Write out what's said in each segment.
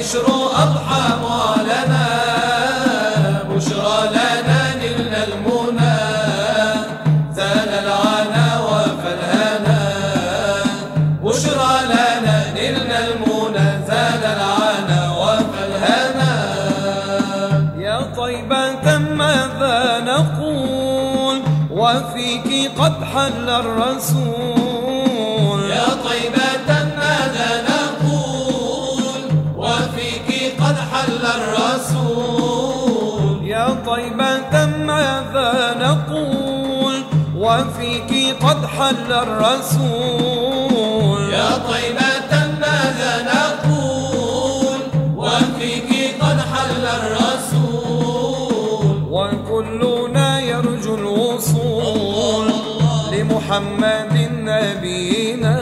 والبشر أضحى معلنا، بشرى لنا نلنا المنى، زال العنا وفى الهنا، بشرى لنا نلنا المنى، زال العنا وفى الهنا. يا طيبة ماذا نقول وفيك قد حل الرسول، يا طيبة ماذا نقول وفيك قد حل الرسول، يا طيبة ماذا نقول وفيك قد حل الرسول، يا طيبة ماذا نقول وفيك قد حل الرسول، وكلنا يرجو الوصول لمحمد نبينا،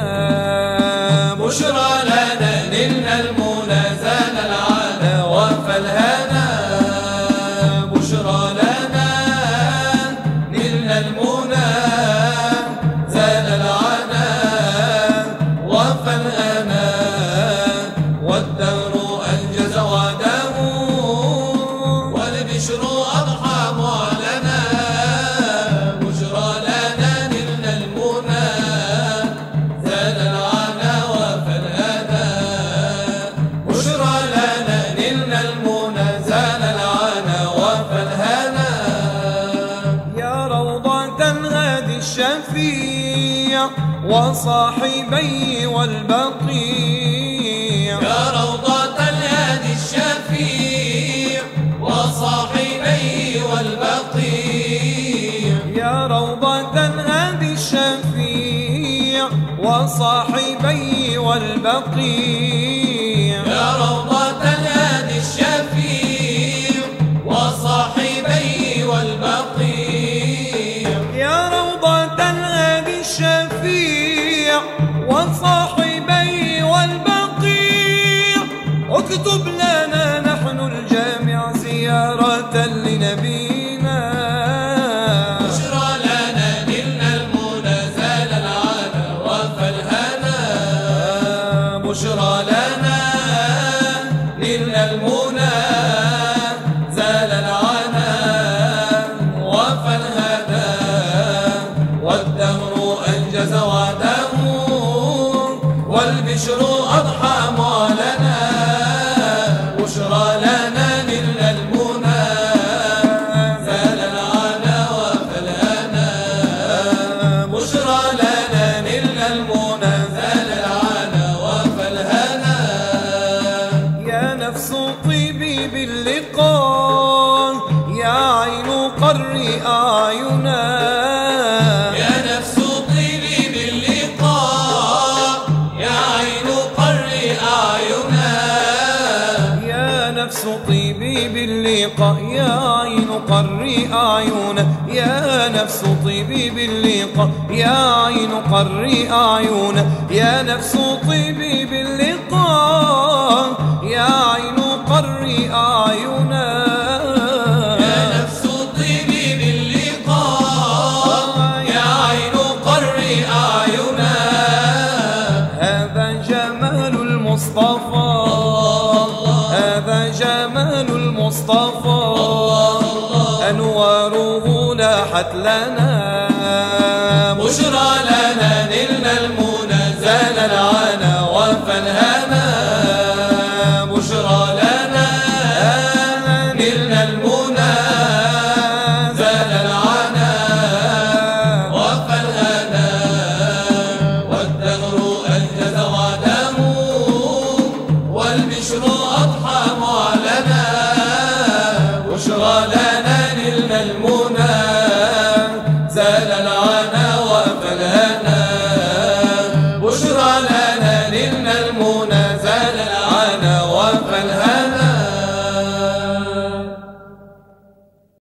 بشرى لنا نلنا المنى، زال العنا وفى الهنا، بشرى لنا نلنا المنى، زال العنا وفى الهنا، والدهر أنجز وعده، والبشر أضحى معلنا، بشرى لنا نلنا المنى، زال العنا وفى الهنا، بشرى لنا نلنا المنى، زال العنا وفى الهنا. يا روضة الهادي الشفيع وصاحبي والبقيع، يا روضة الهادي الشفيع وصاحبي والبقيع، يا روضة الهادي الشفيع وصاحبي والبقيع، يا روضة الهادي الشفيع وصاحبي والبقيع، يا روضة الهادي الشفيع وصاحبي والبقيع، اكتب لنا نحن الجامع زيارة لنبينا، بشرى لنا نلنا المنى، زال العنا وفى الهنا، بشرى لنا نلنا المنى، زال العنا وفى الهنا، والدهر أنجز وعده، والبشر أضحى معلنا، بشرى لنا نلنا المنى، زال العنا وفى الهنا، بشرى لنا نلنا المنى، زال العنا وفى الهنا. يا نفس طيبي باللقاء، يا عين قري أعينا، يا نفس طيبي باللقاء، يا عين قري أعينا، يا نفس طيبي باللقاء، يا عين قري أعينا، يا نفس طيبي باللقاء، يا عين قري أعينا، يا نفس طيبي باللقاء، يا عين قري أعينا، يا نفس طيبي باللقاء، يا عين قري أعينا، هذا جمال المصطفى، هذا جمال المصطفى، أنواره لاحت لنا، بشرى